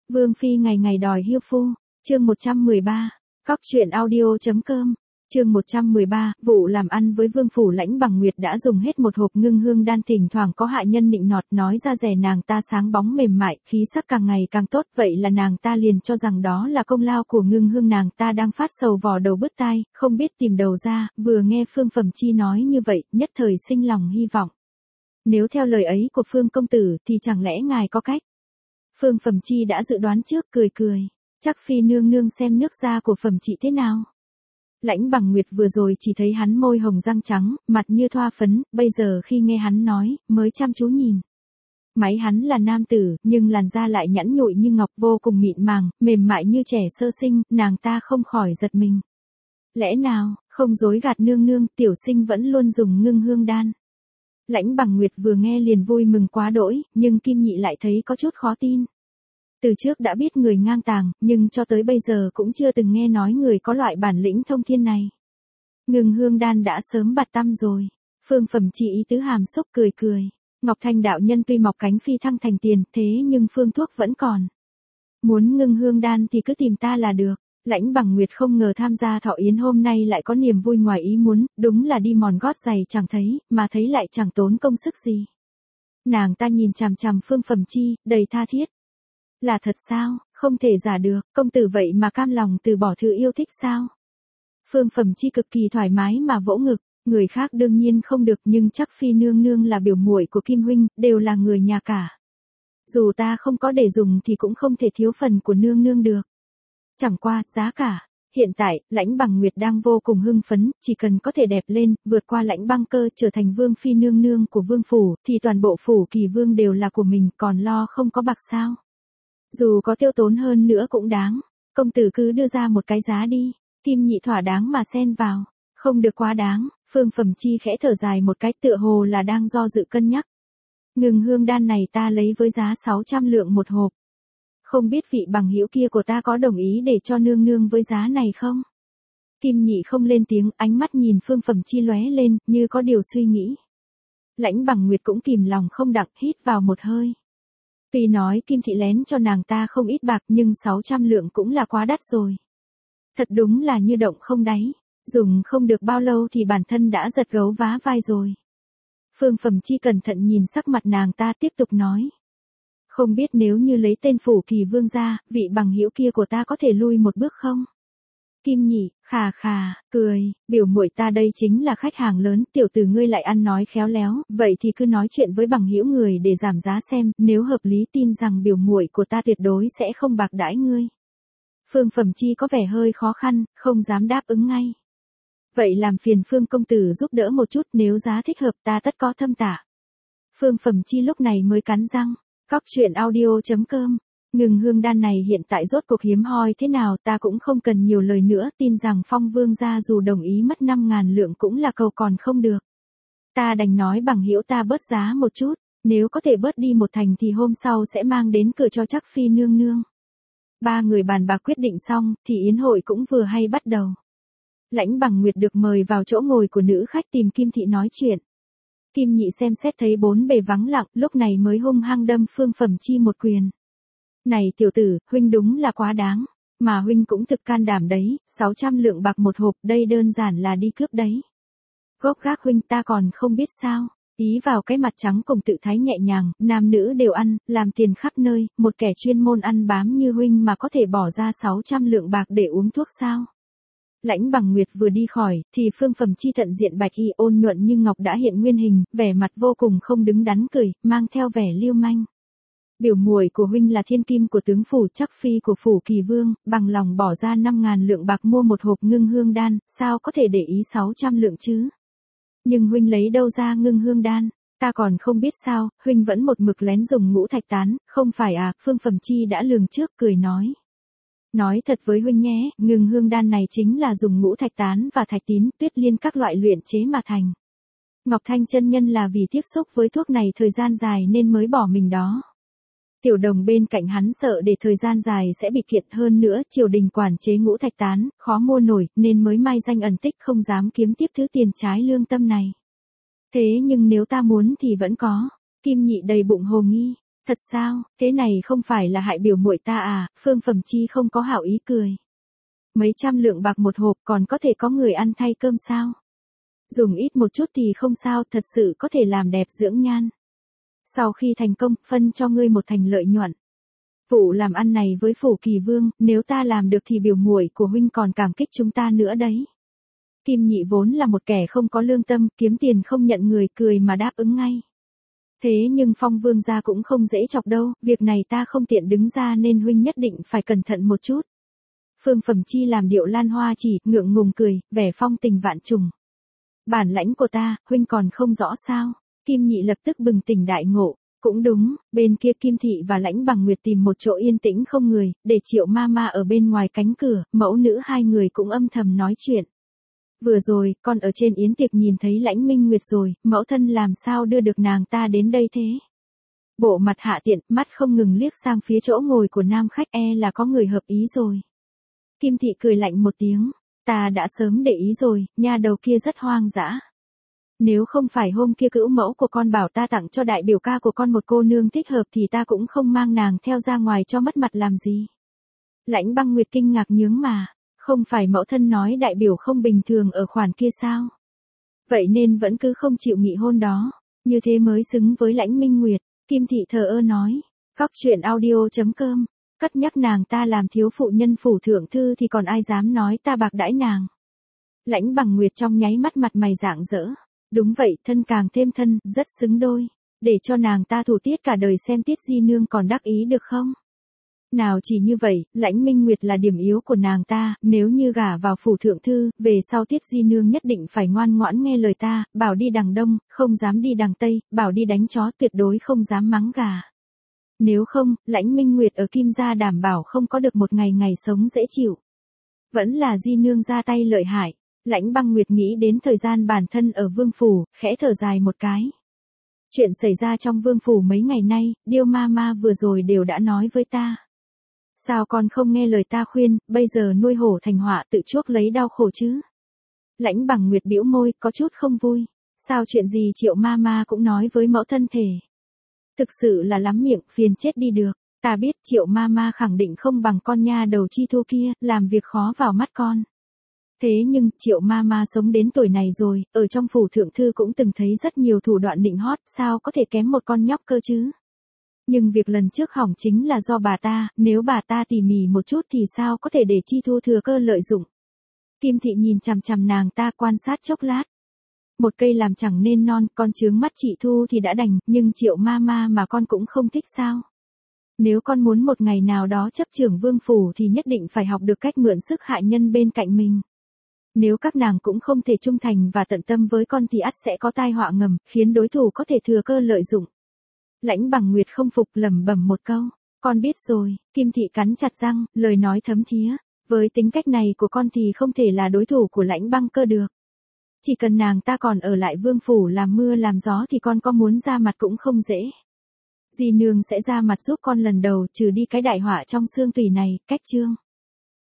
Vương phi ngày ngày đòi hiêu phu, chương 113, cóc truyện audio.com, chương 113, vụ làm ăn với Vương phủ Lãnh Bằng Nguyệt đã dùng hết một hộp ngưng hương đan, thỉnh thoảng có hạ nhân nịnh nọt nói ra rẻ nàng ta sáng bóng mềm mại, khí sắc càng ngày càng tốt, vậy là nàng ta liền cho rằng đó là công lao của ngưng hương, nàng ta đang phát sầu vò đầu bứt tai, không biết tìm đầu ra, vừa nghe Phương Phẩm Chi nói như vậy, nhất thời sinh lòng hy vọng. Nếu theo lời ấy của Phương công tử thì chẳng lẽ ngài có cách? Phương Phẩm Chi đã dự đoán trước, cười cười, chắc phi nương nương xem nước da của Phẩm Chị thế nào. Lãnh Bằng Nguyệt vừa rồi chỉ thấy hắn môi hồng răng trắng, mặt như thoa phấn, bây giờ khi nghe hắn nói, mới chăm chú nhìn. Máy hắn là nam tử, nhưng làn da lại nhẵn nhụi như ngọc, vô cùng mịn màng, mềm mại như trẻ sơ sinh, nàng ta không khỏi giật mình. Lẽ nào, không dối gạt nương nương, tiểu sinh vẫn luôn dùng ngưng hương đan. Lãnh Bằng Nguyệt vừa nghe liền vui mừng quá đỗi, nhưng Kim Nhị lại thấy có chút khó tin. Từ trước đã biết người ngang tàng, nhưng cho tới bây giờ cũng chưa từng nghe nói người có loại bản lĩnh thông thiên này. Ngưng hương đan đã sớm bạt tăm rồi. Phương Phẩm Chi ý tứ hàm xúc, cười cười. Ngọc Thanh đạo nhân tuy mọc cánh phi thăng thành tiền, thế nhưng phương thuốc vẫn còn. Muốn ngưng hương đan thì cứ tìm ta là được. Lãnh Bằng Nguyệt không ngờ tham gia thọ yến hôm nay lại có niềm vui ngoài ý muốn, đúng là đi mòn gót giày chẳng thấy, mà thấy lại chẳng tốn công sức gì. Nàng ta nhìn chằm chằm Phương Phẩm Chi, đầy tha thiết. Là thật sao, không thể giả được, công tử vậy mà cam lòng từ bỏ thứ yêu thích sao? Phương Phẩm Chi cực kỳ thoải mái mà vỗ ngực, người khác đương nhiên không được, nhưng chắc phi nương nương là biểu muội của Kim huynh, đều là người nhà cả. Dù ta không có để dùng thì cũng không thể thiếu phần của nương nương được. Chẳng qua, giá cả. Hiện tại, Lãnh Bằng Nguyệt đang vô cùng hưng phấn, chỉ cần có thể đẹp lên, vượt qua Lãnh Băng Cơ trở thành vương phi nương nương của vương phủ, thì toàn bộ phủ Kỳ Vương đều là của mình, còn lo không có bạc sao? Dù có tiêu tốn hơn nữa cũng đáng, công tử cứ đưa ra một cái giá đi. Kim Nhị thỏa đáng mà xen vào, không được quá đáng. Phương Phẩm Chi khẽ thở dài một cái, tựa hồ là đang do dự cân nhắc. Ngưng hương đan này ta lấy với giá 600 lượng một hộp. Không biết vị bằng hữu kia của ta có đồng ý để cho nương nương với giá này không? Kim Nhị không lên tiếng, ánh mắt nhìn Phương Phẩm Chi lóe lên, như có điều suy nghĩ. Lãnh Bằng Nguyệt cũng kìm lòng không đặng, hít vào một hơi. Tuy nói Kim Thị lén cho nàng ta không ít bạc, nhưng 600 lượng cũng là quá đắt rồi. Thật đúng là như động không đáy, dùng không được bao lâu thì bản thân đã giật gấu vá vai rồi. Phương Phẩm Chi cẩn thận nhìn sắc mặt nàng ta, tiếp tục nói. Không biết nếu như lấy tên phủ Kỳ Vương ra, vị bằng hữu kia của ta có thể lui một bước không? Kim Nhị, khà khà, cười, biểu muội ta đây chính là khách hàng lớn, tiểu tử ngươi lại ăn nói khéo léo, vậy thì cứ nói chuyện với bằng hữu người để giảm giá xem, nếu hợp lý tin rằng biểu muội của ta tuyệt đối sẽ không bạc đãi ngươi. Phương Phẩm Chi có vẻ hơi khó khăn, không dám đáp ứng ngay. Vậy làm phiền Phương công tử giúp đỡ một chút, nếu giá thích hợp ta tất có thâm tả. Phương Phẩm Chi lúc này mới cắn răng, cóc truyện audio.com. Ngưng hương đan này hiện tại rốt cuộc hiếm hoi thế nào ta cũng không cần nhiều lời nữa, tin rằng Phong Vương gia dù đồng ý mất 5.000 lượng cũng là cầu còn không được. Ta đành nói bằng hữu ta bớt giá một chút, nếu có thể bớt đi một thành thì hôm sau sẽ mang đến cửa cho chắc phi nương nương. Ba người bàn bạc quyết định xong, thì yến hội cũng vừa hay bắt đầu. Lãnh Bằng Nguyệt được mời vào chỗ ngồi của nữ khách tìm Kim Thị nói chuyện. Kim Nhị xem xét thấy bốn bề vắng lặng, lúc này mới hung hăng đâm Phương Phẩm Chi một quyền. Này tiểu tử, huynh đúng là quá đáng, mà huynh cũng thực can đảm đấy, 600 lượng bạc một hộp, đây đơn giản là đi cướp đấy. Gốc gác huynh ta còn không biết sao, ý vào cái mặt trắng cùng tự thái nhẹ nhàng, nam nữ đều ăn, làm tiền khắp nơi, một kẻ chuyên môn ăn bám như huynh mà có thể bỏ ra 600 lượng bạc để uống thuốc sao? Lãnh Bằng Nguyệt vừa đi khỏi, thì Phương Phẩm Chi thận diện bạch y ôn nhuận như ngọc đã hiện nguyên hình, vẻ mặt vô cùng không đứng đắn cười, mang theo vẻ lưu manh. Biểu muội của huynh là thiên kim của tướng phủ chắc phi của phủ Kỳ Vương, bằng lòng bỏ ra 5.000 lượng bạc mua một hộp ngưng hương đan, sao có thể để ý 600 lượng chứ? Nhưng huynh lấy đâu ra ngưng hương đan? Ta còn không biết sao, huynh vẫn một mực lén dùng ngũ thạch tán, không phải à? Phương Phẩm Chi đã lường trước, cười nói. Nói thật với huynh nhé, ngưng hương đan này chính là dùng ngũ thạch tán và thạch tín, tuyết liên các loại luyện chế mà thành. Ngọc Thanh chân nhân là vì tiếp xúc với thuốc này thời gian dài nên mới bỏ mình đó. Tiểu Đồng bên cạnh hắn sợ để thời gian dài sẽ bị kiện, hơn nữa triều đình quản chế ngũ thạch tán, khó mua nổi, nên mới mai danh ẩn tích không dám kiếm tiếp thứ tiền trái lương tâm này. Thế nhưng nếu ta muốn thì vẫn có. Kim Nhị đầy bụng hồ nghi. Thật sao, thế này không phải là hại biểu muội ta à, Phương Phẩm Chi không có hảo ý cười. Mấy trăm lượng bạc một hộp còn có thể có người ăn thay cơm sao? Dùng ít một chút thì không sao, thật sự có thể làm đẹp dưỡng nhan. Sau khi thành công, phân cho ngươi một thành lợi nhuận. Vụ làm ăn này với Phủ Kỳ Vương, nếu ta làm được thì biểu muội của huynh còn cảm kích chúng ta nữa đấy. Kim Nhị vốn là một kẻ không có lương tâm, kiếm tiền không nhận người, cười mà đáp ứng ngay. Thế nhưng Phong Vương gia cũng không dễ chọc đâu, việc này ta không tiện đứng ra nên huynh nhất định phải cẩn thận một chút. Phương Phẩm Chi làm điệu lan hoa chỉ, ngượng ngùng cười, vẻ phong tình vạn trùng. Bản lãnh của ta, huynh còn không rõ sao? Kim Nhị lập tức bừng tỉnh đại ngộ. Cũng đúng, bên kia Kim Thị và Lãnh Bằng Nguyệt tìm một chỗ yên tĩnh không người, để Triệu Mama ở bên ngoài cánh cửa, mẫu nữ hai người cũng âm thầm nói chuyện. Vừa rồi, con ở trên yến tiệc nhìn thấy Lãnh Minh Nguyệt rồi, mẫu thân làm sao đưa được nàng ta đến đây thế? Bộ mặt hạ tiện, mắt không ngừng liếc sang phía chỗ ngồi của nam khách, là có người hợp ý rồi. Kim Thị cười lạnh một tiếng, ta đã sớm để ý rồi, nha đầu kia rất hoang dã. Nếu không phải hôm kia cữu mẫu của con bảo ta tặng cho đại biểu ca của con một cô nương thích hợp thì ta cũng không mang nàng theo ra ngoài cho mất mặt làm gì. Lãnh Băng Nguyệt kinh ngạc nhướng mà, không phải mẫu thân nói đại biểu không bình thường ở khoản kia sao? Vậy nên vẫn cứ không chịu nghị hôn đó, như thế mới xứng với Lãnh Minh Nguyệt. Kim Thị thờ ơ nói, Cóc truyện audio.com, cất nhắc nàng ta làm thiếu phụ nhân phủ thượng thư thì còn ai dám nói ta bạc đãi nàng. Lãnh Bằng Nguyệt trong nháy mắt mặt mày rạng rỡ. Đúng vậy, thân càng thêm thân, rất xứng đôi. Để cho nàng ta thủ tiết cả đời xem Tiết Di Nương còn đắc ý được không? Nào chỉ như vậy, Lãnh Minh Nguyệt là điểm yếu của nàng ta, nếu như gả vào phủ thượng thư, về sau Tiết Di Nương nhất định phải ngoan ngoãn nghe lời ta, bảo đi đằng đông, không dám đi đằng tây, bảo đi đánh chó tuyệt đối không dám mắng gà. Nếu không, Lãnh Minh Nguyệt ở Kim gia đảm bảo không có được một ngày ngày sống dễ chịu. Vẫn là Di Nương ra tay lợi hại. Lãnh Băng Nguyệt nghĩ đến thời gian bản thân ở Vương Phủ, khẽ thở dài một cái. Chuyện xảy ra trong Vương Phủ mấy ngày nay, Điêu Mama vừa rồi đều đã nói với ta. Sao con không nghe lời ta khuyên, bây giờ nuôi hổ thành họa tự chuốc lấy đau khổ chứ? Lãnh Bằng Nguyệt bĩu môi, có chút không vui. Sao chuyện gì Triệu Mama cũng nói với mẫu thân thể? Thực sự là lắm miệng, phiền chết đi được. Ta biết Triệu Mama khẳng định không bằng con nha đầu Chi Thu kia, làm việc khó vào mắt con. Thế nhưng, Triệu Mama sống đến tuổi này rồi, ở trong phủ thượng thư cũng từng thấy rất nhiều thủ đoạn nịnh hót, sao có thể kém một con nhóc cơ chứ? Nhưng việc lần trước hỏng chính là do bà ta, nếu bà ta tỉ mỉ một chút thì sao có thể để Chi Thu thừa cơ lợi dụng? Kim Thị nhìn chằm chằm nàng ta quan sát chốc lát. Một cây làm chẳng nên non, con chướng mắt chị Thu thì đã đành, nhưng Triệu Mama mà con cũng không thích sao? Nếu con muốn một ngày nào đó chấp trưởng Vương Phủ thì nhất định phải học được cách mượn sức hạ nhân bên cạnh mình. Nếu các nàng cũng không thể trung thành và tận tâm với con thì ắt sẽ có tai họa ngầm, khiến đối thủ có thể thừa cơ lợi dụng. Lãnh Bằng Nguyệt không phục lẩm bẩm một câu, con biết rồi. Kim Thị cắn chặt răng, lời nói thấm thía, với tính cách này của con thì không thể là đối thủ của Lãnh Băng Cơ được. Chỉ cần nàng ta còn ở lại Vương Phủ làm mưa làm gió thì con có muốn ra mặt cũng không dễ. Di Nương sẽ ra mặt giúp con lần đầu, trừ đi cái đại họa trong xương tủy này, cách chương.